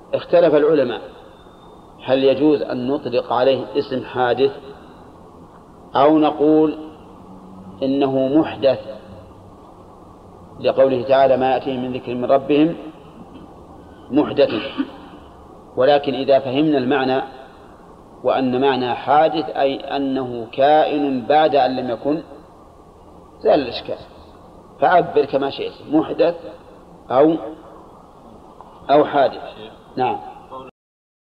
اختلف العلماء هل يجوز أن نطلق عليه اسم حادث أو نقول إنه محدث لقوله تعالى ما يأتيهم من ذكر من ربهم محدث. ولكن إذا فهمنا المعنى وأن معنى حادث أي أنه كائن بعد أن لم يكن زال الإشكال، فعبر كما شئت محدث أو حادث. نعم.